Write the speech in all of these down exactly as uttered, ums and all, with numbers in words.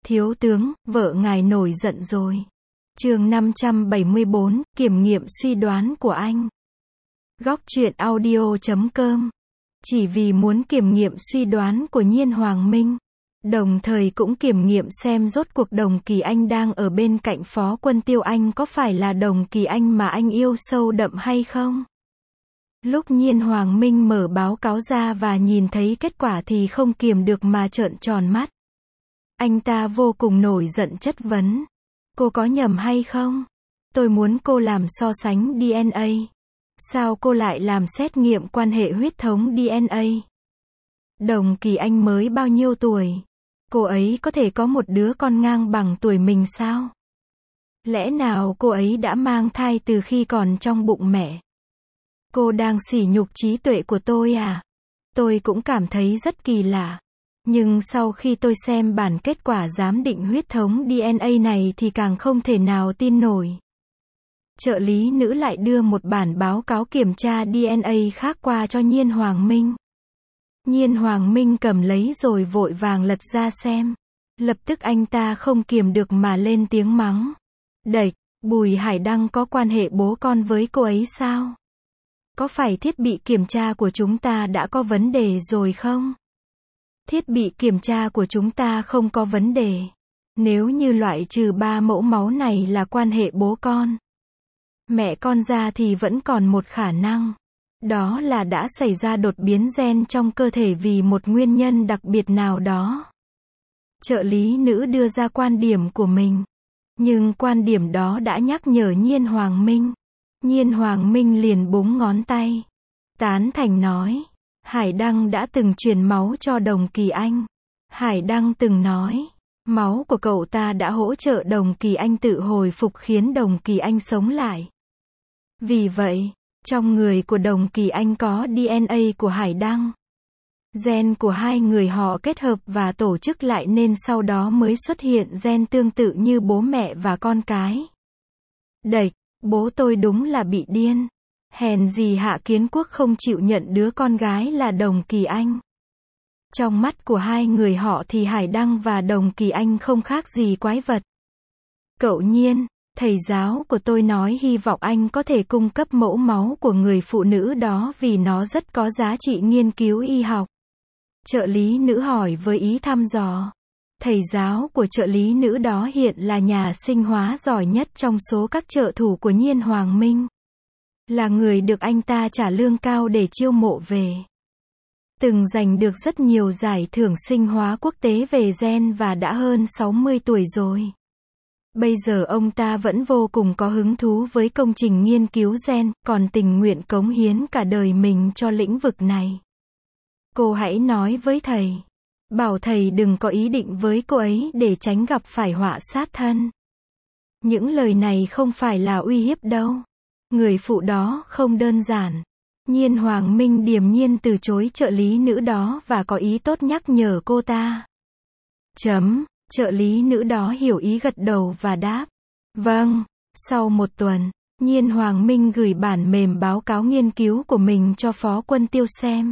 Thiếu tướng, vợ ngài nổi giận rồi. Chương năm trăm bảy mươi bốn, kiểm nghiệm suy đoán của anh. Góc truyện audio chấm com. Chỉ vì muốn kiểm nghiệm suy đoán của Nhiên Hoàng Minh, đồng thời cũng kiểm nghiệm xem rốt cuộc Đồng Kỳ Anh đang ở bên cạnh Phó Quân Tiêu Anh có phải là Đồng Kỳ Anh mà anh yêu sâu đậm hay không. Lúc Nhiên Hoàng Minh mở báo cáo ra và nhìn thấy kết quả thì không kiềm được mà trợn tròn mắt. Anh ta vô cùng nổi giận chất vấn. Cô có nhầm hay không? Tôi muốn cô làm so sánh đê en a. Sao cô lại làm xét nghiệm quan hệ huyết thống đê en a? Đồng Kỳ Anh mới bao nhiêu tuổi? Cô ấy có thể có một đứa con ngang bằng tuổi mình sao? Lẽ nào cô ấy đã mang thai từ khi còn trong bụng mẹ? Cô đang sỉ nhục trí tuệ của tôi à? Tôi cũng cảm thấy rất kỳ lạ. Nhưng sau khi tôi xem bản kết quả giám định huyết thống đê en a này thì càng không thể nào tin nổi. Trợ lý nữ lại đưa một bản báo cáo kiểm tra đê en a khác qua cho Nhiên Hoàng Minh. Nhiên Hoàng Minh cầm lấy rồi vội vàng lật ra xem. Lập tức anh ta không kiềm được mà lên tiếng mắng. Đệch, Bùi Hải Đăng có quan hệ bố con với cô ấy sao? Có phải thiết bị kiểm tra của chúng ta đã có vấn đề rồi không? Thiết bị kiểm tra của chúng ta không có vấn đề. Nếu như loại trừ ba mẫu máu này là quan hệ bố con, mẹ con ra thì vẫn còn một khả năng. Đó là đã xảy ra đột biến gen trong cơ thể vì một nguyên nhân đặc biệt nào đó. Trợ lý nữ đưa ra quan điểm của mình. Nhưng quan điểm đó đã nhắc nhở Nhiên Hoàng Minh. Nhiên Hoàng Minh liền búng ngón tay. Tán thành nói. Hải Đăng đã từng truyền máu cho Đồng Kỳ Anh. Hải Đăng từng nói. Máu của cậu ta đã hỗ trợ Đồng Kỳ Anh tự hồi phục khiến Đồng Kỳ Anh sống lại. Vì vậy, trong người của Đồng Kỳ Anh có đê en a của Hải Đăng. Gen của hai người họ kết hợp và tổ chức lại nên sau đó mới xuất hiện gen tương tự như bố mẹ và con cái. Đệch, bố tôi đúng là bị điên. Hèn gì Hạ Kiến Quốc không chịu nhận đứa con gái là Đồng Kỳ Anh. Trong mắt của hai người họ thì Hải Đăng và Đồng Kỳ Anh không khác gì quái vật. Cậu Nhiên, thầy giáo của tôi nói hy vọng anh có thể cung cấp mẫu máu của người phụ nữ đó vì nó rất có giá trị nghiên cứu y học. Trợ lý nữ hỏi với ý thăm dò. Thầy giáo của trợ lý nữ đó hiện là nhà sinh hóa giỏi nhất trong số các trợ thủ của Nhiên Hoàng Minh. Là người được anh ta trả lương cao để chiêu mộ về. Từng giành được rất nhiều giải thưởng sinh hóa quốc tế về gen và đã hơn sáu mươi tuổi rồi. Bây giờ ông ta vẫn vô cùng có hứng thú với công trình nghiên cứu gen, còn tình nguyện cống hiến cả đời mình cho lĩnh vực này. Cô hãy nói với thầy. Bảo thầy đừng có ý định với cô ấy để tránh gặp phải họa sát thân. Những lời này không phải là uy hiếp đâu. Người phụ đó không đơn giản. Nhiên Hoàng Minh điềm nhiên từ chối trợ lý nữ đó và có ý tốt nhắc nhở cô ta. Chấm, trợ lý nữ đó hiểu ý gật đầu và đáp. Vâng, sau một tuần, Nhiên Hoàng Minh gửi bản mềm báo cáo nghiên cứu của mình cho Phó Quân Tiêu xem.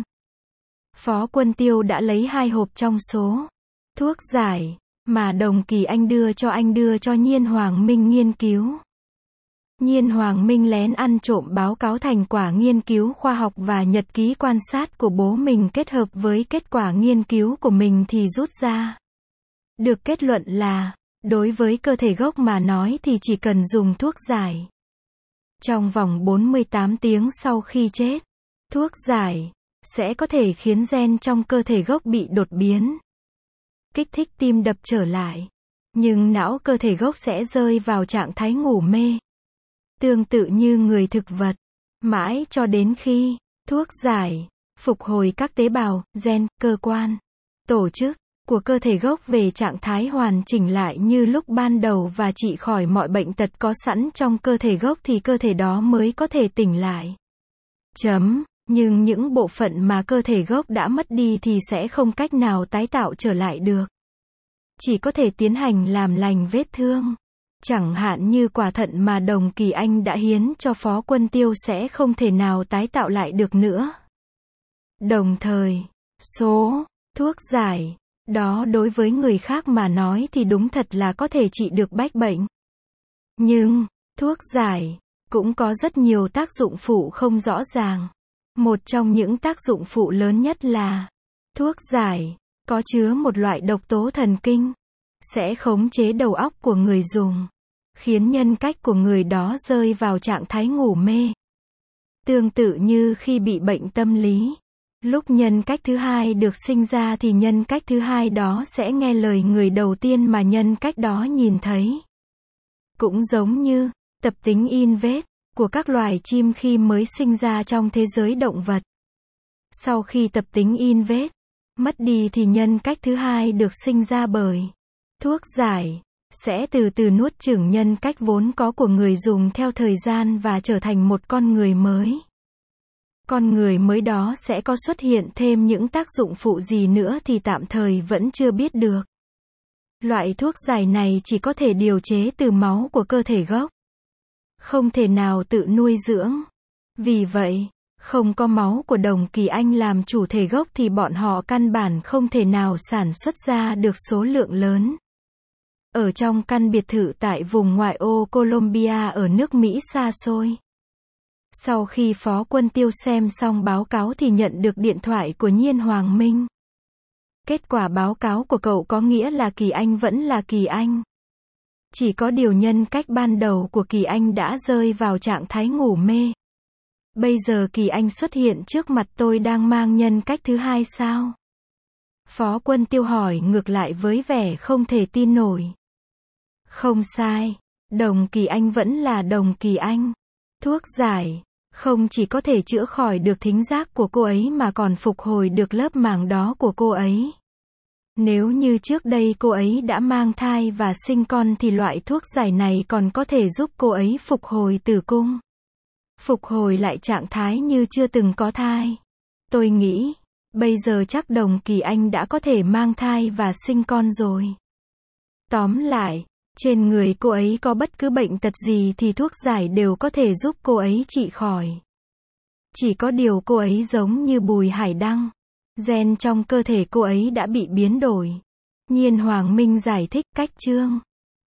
Phó Quân Tiêu đã lấy hai hộp trong số thuốc giải mà Đồng Kỳ Anh đưa cho anh đưa cho Nhiên Hoàng Minh nghiên cứu. Nhiên Hoàng Minh lén ăn trộm báo cáo thành quả nghiên cứu khoa học và nhật ký quan sát của bố mình kết hợp với kết quả nghiên cứu của mình thì rút ra được kết luận là, đối với cơ thể gốc mà nói thì chỉ cần dùng thuốc giải. Trong vòng bốn mươi tám tiếng sau khi chết, thuốc giải sẽ có thể khiến gen trong cơ thể gốc bị đột biến. Kích thích tim đập trở lại. Nhưng não cơ thể gốc sẽ rơi vào trạng thái ngủ mê. Tương tự như người thực vật. Mãi cho đến khi thuốc giải phục hồi các tế bào, gen, cơ quan, tổ chức của cơ thể gốc về trạng thái hoàn chỉnh lại như lúc ban đầu và trị khỏi mọi bệnh tật có sẵn trong cơ thể gốc thì cơ thể đó mới có thể tỉnh lại. Chấm. Nhưng những bộ phận mà cơ thể gốc đã mất đi thì sẽ không cách nào tái tạo trở lại được. Chỉ có thể tiến hành làm lành vết thương. Chẳng hạn như quả thận mà Đồng Kỳ Anh đã hiến cho Phó Quân Tiêu sẽ không thể nào tái tạo lại được nữa. Đồng thời, số thuốc giải Đó đối với người khác mà nói thì đúng thật là có thể trị được bách bệnh. Nhưng, thuốc giải cũng có rất nhiều tác dụng phụ không rõ ràng. Một trong những tác dụng phụ lớn nhất là thuốc giải có chứa một loại độc tố thần kinh, sẽ khống chế đầu óc của người dùng, khiến nhân cách của người đó rơi vào trạng thái ngủ mê. Tương tự như khi bị bệnh tâm lý, lúc nhân cách thứ hai được sinh ra thì nhân cách thứ hai đó sẽ nghe lời người đầu tiên mà nhân cách đó nhìn thấy. Cũng giống như tập tính in vết của các loài chim khi mới sinh ra trong thế giới động vật. Sau khi tập tính in vết mất đi thì nhân cách thứ hai được sinh ra bởi thuốc giải sẽ từ từ nuốt chửng nhân cách vốn có của người dùng theo thời gian và trở thành một con người mới. Con người mới đó sẽ có xuất hiện thêm những tác dụng phụ gì nữa thì tạm thời vẫn chưa biết được. Loại thuốc giải này chỉ có thể điều chế từ máu của cơ thể gốc, không thể nào tự nuôi dưỡng. Vì vậy, không có máu của đồng kỳ anh làm chủ thể gốc thì bọn họ căn bản không thể nào sản xuất ra được số lượng lớn. Ở trong căn biệt thự tại vùng ngoại ô Colombia ở nước Mỹ xa xôi. Sau khi Phó Quân Tiêu xem xong báo cáo thì nhận được điện thoại của Nhiên Hoàng Minh. Kết quả báo cáo của cậu có nghĩa là Kỳ Anh vẫn là Kỳ Anh. Chỉ có điều nhân cách ban đầu của Kỳ Anh đã rơi vào trạng thái ngủ mê. Bây giờ Kỳ Anh xuất hiện trước mặt tôi đang mang nhân cách thứ hai sao? Phó Quân Tiêu hỏi ngược lại với vẻ không thể tin nổi. Không sai, đồng Kỳ Anh vẫn là đồng Kỳ Anh. Thuốc giải không chỉ có thể chữa khỏi được thính giác của cô ấy mà còn phục hồi được lớp màng đó của cô ấy. Nếu như trước đây cô ấy đã mang thai và sinh con thì loại thuốc giải này còn có thể giúp cô ấy phục hồi tử cung. Phục hồi lại trạng thái như chưa từng có thai. Tôi nghĩ, bây giờ chắc đồng Kỳ Anh đã có thể mang thai và sinh con rồi. Tóm lại, trên người cô ấy có bất cứ bệnh tật gì thì thuốc giải đều có thể giúp cô ấy trị khỏi. Chỉ có điều cô ấy giống như Bùi Hải Đăng. Gen trong cơ thể cô ấy đã bị biến đổi. Nhiên Hoàng Minh giải thích cách chương.